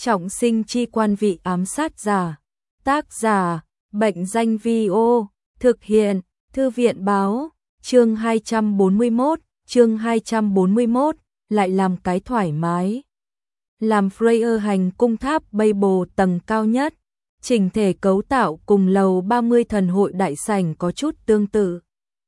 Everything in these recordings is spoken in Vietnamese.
Trọng sinh chi quan vị ám sát giả. Tác giả, Bệnh danh Vi-ô, thực hiện, Thư viện báo, chương 241, lại làm cái thoải mái. Làm Freyr hành cung tháp Babel tầng cao nhất, chỉnh thể cấu tạo cùng lầu 30 thần hội đại sảnh có chút tương tự.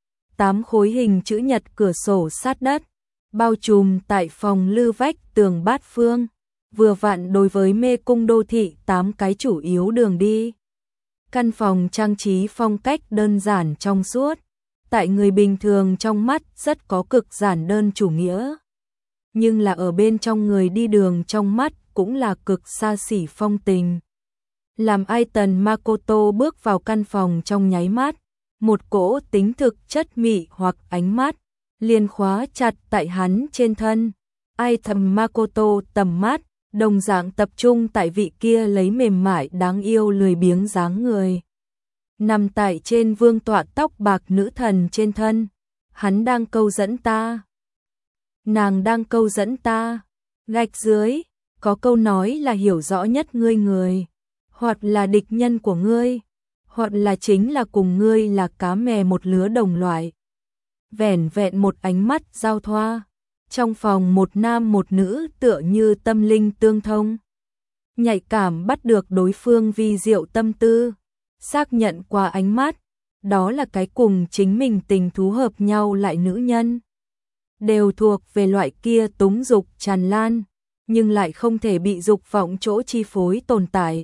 8 khối hình chữ nhật cửa sổ sát đất, bao trùm tại phòng lư vách tường bát phương, vừa vặn đối với mê cung đô thị 8 cái chủ yếu đường đi. Căn phòng trang trí phong cách đơn giản trong suốt, tại người bình thường trong mắt rất có cực giản đơn chủ nghĩa. Nhưng là ở bên trong người đi đường trong mắt cũng là cực xa xỉ phong tình. Làm Aiton Makoto bước vào căn phòng trong nháy mắt, một cỗ tính thực chất mị hoặc ánh mắt liền khóa chặt tại hắn trên thân. Aiton Makoto tầm mắt đồng dạng tập trung tại vị kia lấy mềm mại đáng yêu lười biếng dáng người. Nằm tại trên vương tọa tóc bạc nữ thần trên thân. Hắn đang câu dẫn ta. Nàng đang câu dẫn ta. Gạch dưới, có câu nói là hiểu rõ nhất ngươi người. Hoặc là địch nhân của ngươi. Hoặc là chính là cùng ngươi là cá mè một lứa đồng loại. Vẻn vẹn một ánh mắt giao thoa. Trong phòng một nam một nữ tựa như tâm linh tương thông. Nhạy cảm bắt được đối phương vi diệu tâm tư. Xác nhận qua ánh mắt, đó là cái cùng chính mình tình thú hợp nhau lại nữ nhân. Đều thuộc về loại kia túng dục tràn lan, nhưng lại không thể bị dục vọng chỗ chi phối tồn tại.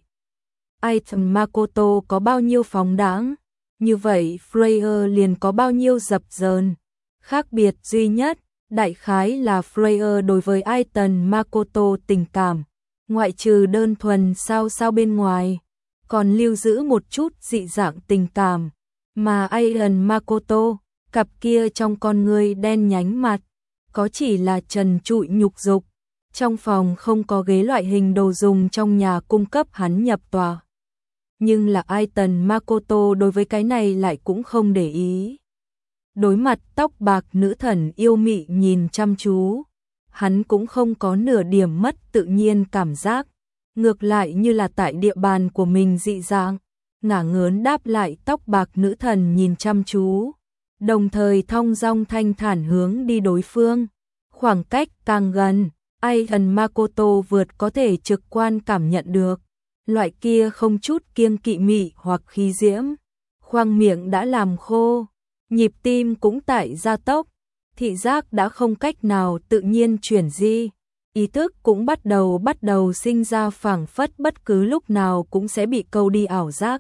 Aiton Makoto có bao nhiêu phóng đãng, như vậy Freyr liền có bao nhiêu dập dờn. Khác biệt duy nhất, đại khái là Freyr đối với Aiton Makoto tình cảm, ngoại trừ đơn thuần sao bên ngoài, còn lưu giữ một chút dị dạng tình cảm, mà Aiton Makoto, cặp kia trong con người đen nhánh mặt, có chỉ là trần trụi nhục dục. Trong phòng không có ghế loại hình đồ dùng trong nhà cung cấp hắn nhập tòa. Nhưng là Aiton Makoto đối với cái này lại cũng không để ý. Đối mặt tóc bạc nữ thần yêu mị nhìn chăm chú, hắn cũng không có nửa điểm mất tự nhiên cảm giác, ngược lại như là tại địa bàn của mình dị dạng, ngả ngớn đáp lại tóc bạc nữ thần nhìn chăm chú, đồng thời thong dong thanh thản hướng đi đối phương. Khoảng cách càng gần, Aiton Makoto vượt có thể trực quan cảm nhận được, loại kia không chút kiêng kỵ mị hoặc khí diễm, khoang miệng đã làm khô. Nhịp tim cũng tại gia tốc, thị giác đã không cách nào tự nhiên chuyển di, ý thức cũng bắt đầu sinh ra phảng phất bất cứ lúc nào cũng sẽ bị câu đi ảo giác.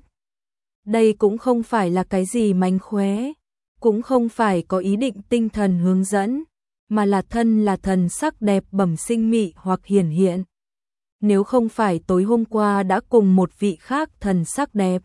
Đây cũng không phải là cái gì mánh khóe, cũng không phải có ý định tinh thần hướng dẫn, mà là thần sắc đẹp bẩm sinh mị hoặc hiển hiện. Nếu không phải tối hôm qua đã cùng một vị khác thần sắc đẹp,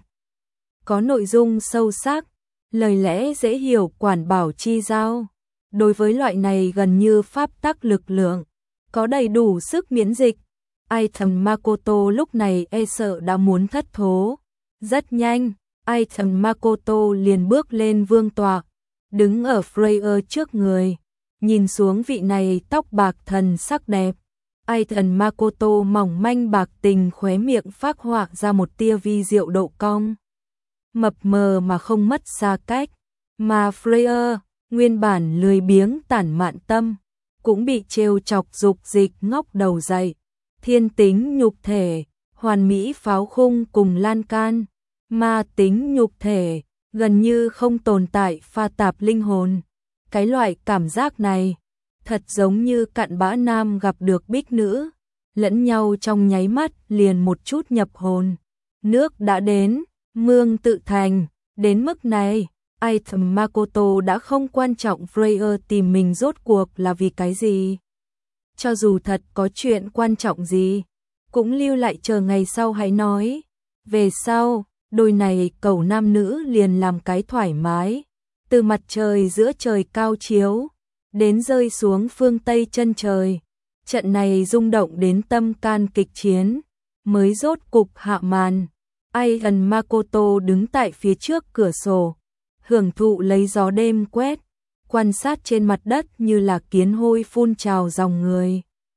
có nội dung sâu sắc, lời lẽ dễ hiểu quản bảo chi giao, đối với loại này gần như pháp tắc lực lượng, có đầy đủ sức miễn dịch, Aiton Makoto lúc này e sợ đã muốn thất thố. Rất nhanh, Aiton Makoto liền bước lên vương tọa, đứng ở Freyr trước người, nhìn xuống vị này tóc bạc thần sắc đẹp. Aiton Makoto mỏng manh bạc tình khóe miệng phác họa ra một tia vi diệu độ cong. Mập mờ mà không mất xa cách, mà Freyr, nguyên bản lười biếng tản mạn tâm, cũng bị trêu chọc dục dịch ngóc đầu dậy, thiên tính nhục thể, hoàn mỹ pháo khung cùng lan can, ma tính nhục thể, gần như không tồn tại pha tạp linh hồn. Cái loại cảm giác này, thật giống như cặn bã nam gặp được bích nữ, lẫn nhau trong nháy mắt liền một chút nhập hồn. Nước đã đến, mương tự thành, đến mức này, Aiton Makoto đã không quan trọng Freyr tìm mình rốt cuộc là vì cái gì. Cho dù thật có chuyện quan trọng gì, cũng lưu lại chờ ngày sau hãy nói. Về sau, đôi này cầu nam nữ liền làm cái thoải mái, từ mặt trời giữa trời cao chiếu, đến rơi xuống phương Tây chân trời. Trận này rung động đến tâm can kịch chiến, mới rốt cục hạ màn. Aiton Makoto đứng tại phía trước cửa sổ, hưởng thụ lấy gió đêm quét, quan sát trên mặt đất như là kiến hôi phun trào dòng người.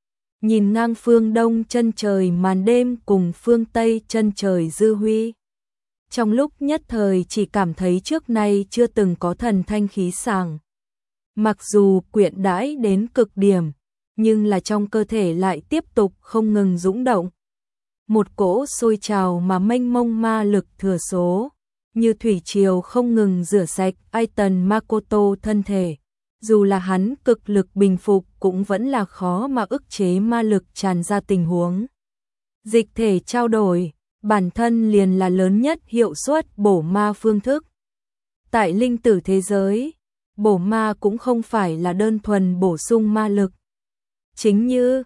nhìn ngang phương đông chân trời màn đêm cùng phương tây chân trời dư huy. Trong lúc nhất thời chỉ cảm thấy trước nay chưa từng có thần thanh khí sảng. Mặc dù quyện đãi đến cực điểm, nhưng là trong cơ thể lại tiếp tục không ngừng dũng động. Một cỗ sôi trào mà mênh mông ma lực thừa số, như thủy triều không ngừng rửa sạch Aiton Makoto thân thể. Dù là hắn cực lực bình phục cũng vẫn là khó mà ức chế ma lực tràn ra tình huống. Dịch thể trao đổi, bản thân liền là lớn nhất hiệu suất bổ ma phương thức. Tại linh tử thế giới, bổ ma cũng không phải là đơn thuần bổ sung ma lực. Chính như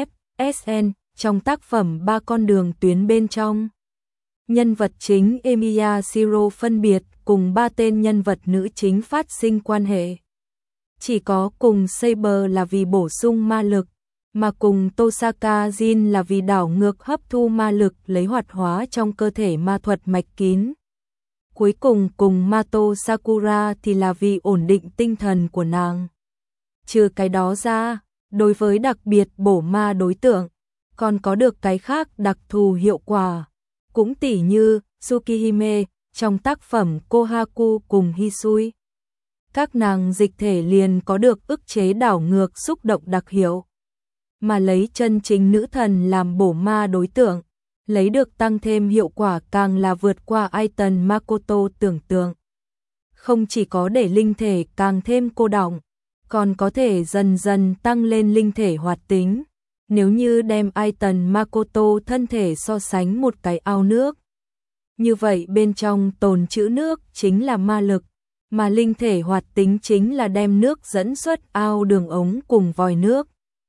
FSN trong tác phẩm Ba con đường tuyến bên trong. Nhân vật chính Emiya Shiro phân biệt cùng ba tên nhân vật nữ chính phát sinh quan hệ. Chỉ có cùng Saber là vì bổ sung ma lực, mà cùng Tosaka Jin là vì đảo ngược hấp thu ma lực lấy hoạt hóa trong cơ thể ma thuật mạch kín. Cuối cùng cùng Mato Sakura thì là vì ổn định tinh thần của nàng. Trừ cái đó ra, đối với đặc biệt bổ ma đối tượng, còn có được cái khác đặc thù hiệu quả. Cũng tỉ như Tsukihime trong tác phẩm Kohaku cùng Hisui. Các nàng dịch thể liền có được ức chế đảo ngược xúc động đặc hiệu. Mà lấy chân chính nữ thần làm bổ ma đối tượng, lấy được tăng thêm hiệu quả càng là vượt qua Aiton Makoto tưởng tượng. Không chỉ có để linh thể càng thêm cô đọng, còn có thể dần dần tăng lên linh thể hoạt tính. Nếu như đem Aiton Makoto thân thể so sánh một cái ao nước, như vậy bên trong tồn trữ nước chính là ma lực, mà linh thể hoạt tính chính là đem nước dẫn xuất ao đường ống cùng vòi nước.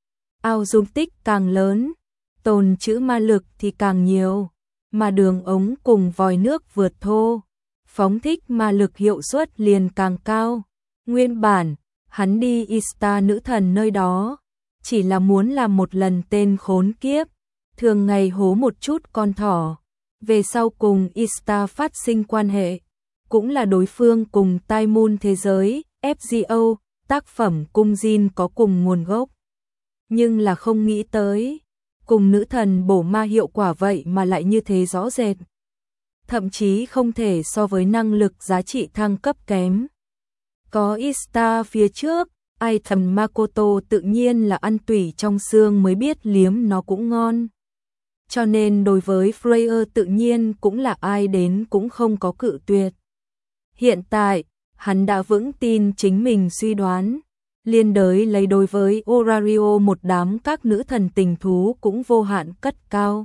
Ao dung tích càng lớn, tồn trữ ma lực thì càng nhiều, mà đường ống cùng vòi nước vượt thô, phóng thích ma lực hiệu suất liền càng cao. Nguyên bản, hắn đi Ista nữ thần nơi đó, chỉ là muốn làm một lần tên khốn kiếp, thường ngày hố một chút con thỏ. Về sau cùng Ista phát sinh quan hệ, cũng là đối phương cùng Tai Moon thế giới, FGO, tác phẩm cung Jin có cùng nguồn gốc. Nhưng là không nghĩ tới, cùng nữ thần bổ ma hiệu quả vậy mà lại như thế rõ rệt. Thậm chí không thể so với năng lực giá trị thăng cấp kém. Có Ista phía trước, Aiton Makoto tự nhiên là ăn tủy trong xương mới biết liếm nó cũng ngon. Cho nên đối với Freya tự nhiên cũng là ai đến cũng không có cự tuyệt. Hiện tại, hắn đã vững tin chính mình suy đoán. Liên đới lấy đối với Orario một đám các nữ thần tình thú cũng vô hạn cất cao.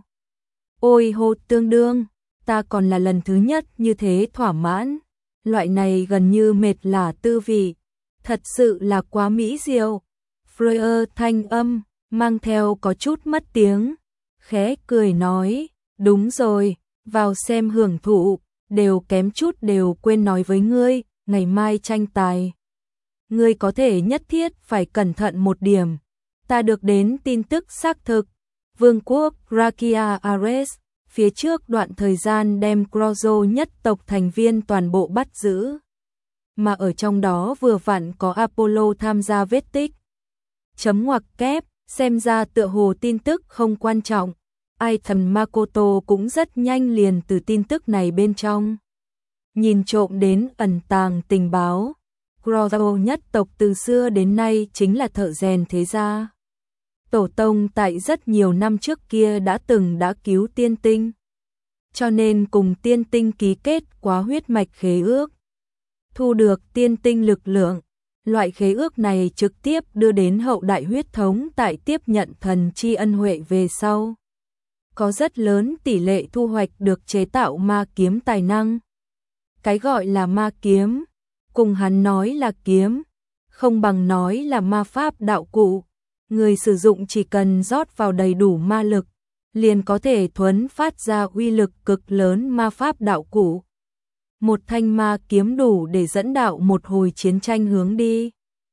Ôi hô tương đương, ta còn là lần thứ nhất như thế thỏa mãn. Loại này gần như mệt lả tư vị. Thật sự là quá mỹ diệu. Freya thanh âm, mang theo có chút mất tiếng. Khẽ cười nói, đúng rồi, vào xem hưởng thụ, đều kém chút đều quên nói với ngươi, ngày mai tranh tài. Ngươi có thể nhất thiết phải cẩn thận một điểm. Ta được đến tin tức xác thực. Vương quốc Rakia Ares, phía trước đoạn thời gian đem Crozo nhất tộc thành viên toàn bộ bắt giữ. Mà ở trong đó vừa vặn có Apollo tham gia vết tích. Chấm ngoặc kép, xem ra tựa hồ tin tức không quan trọng. Aiton Makoto cũng rất nhanh liền từ tin tức này bên trong. Nhìn trộm đến ẩn tàng tình báo. Crozo nhất tộc từ xưa đến nay chính là thợ rèn thế gia. Tổ tông tại rất nhiều năm trước kia đã cứu tiên tinh. Cho nên cùng tiên tinh ký kết quá huyết mạch khế ước. Thu được tiên tinh lực lượng. Loại khế ước này trực tiếp đưa đến hậu đại huyết thống tại tiếp nhận thần chi ân huệ về sau. Có rất lớn tỷ lệ thu hoạch được chế tạo ma kiếm tài năng. Cái gọi là ma kiếm, cùng hắn nói là kiếm, không bằng nói là ma pháp đạo cụ. Người sử dụng chỉ cần rót vào đầy đủ ma lực, liền có thể thuấn phát ra uy lực cực lớn ma pháp đạo cụ. Một thanh ma kiếm đủ để dẫn đạo một hồi chiến tranh hướng đi.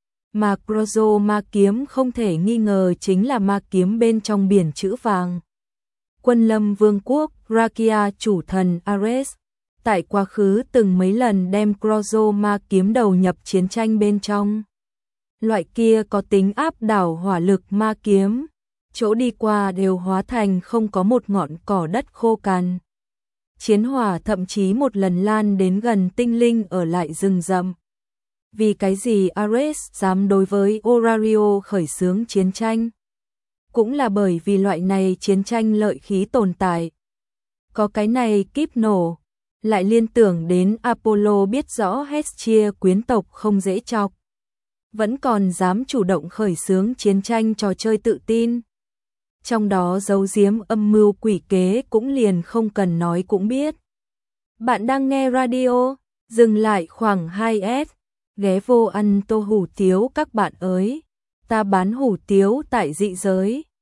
Mà Crozo ma kiếm không thể nghi ngờ chính là ma kiếm bên trong biển chữ vàng. Quân lâm vương quốc Rakia chủ thần Ares, tại quá khứ từng mấy lần đem Crozo ma kiếm đầu nhập chiến tranh bên trong. Loại kia có tính áp đảo hỏa lực ma kiếm, chỗ đi qua đều hóa thành không có một ngọn cỏ đất khô cằn. Chiến hỏa thậm chí một lần lan đến gần tinh linh ở lại rừng rậm. Vì cái gì Ares dám đối với Orario khởi xướng chiến tranh? Cũng là bởi vì loại này chiến tranh lợi khí tồn tại. Có cái này kíp nổ, lại liên tưởng đến Apollo biết rõ Hestia quyến tộc không dễ chọc. Vẫn còn dám chủ động khởi xướng chiến tranh trò chơi tự tin. Trong đó giấu giếm âm mưu quỷ kế cũng liền không cần nói cũng biết. Bạn đang nghe radio, dừng lại khoảng 2S, ghé vô ăn tô hủ tiếu các bạn ơi. Ta bán hủ tiếu tại dị giới.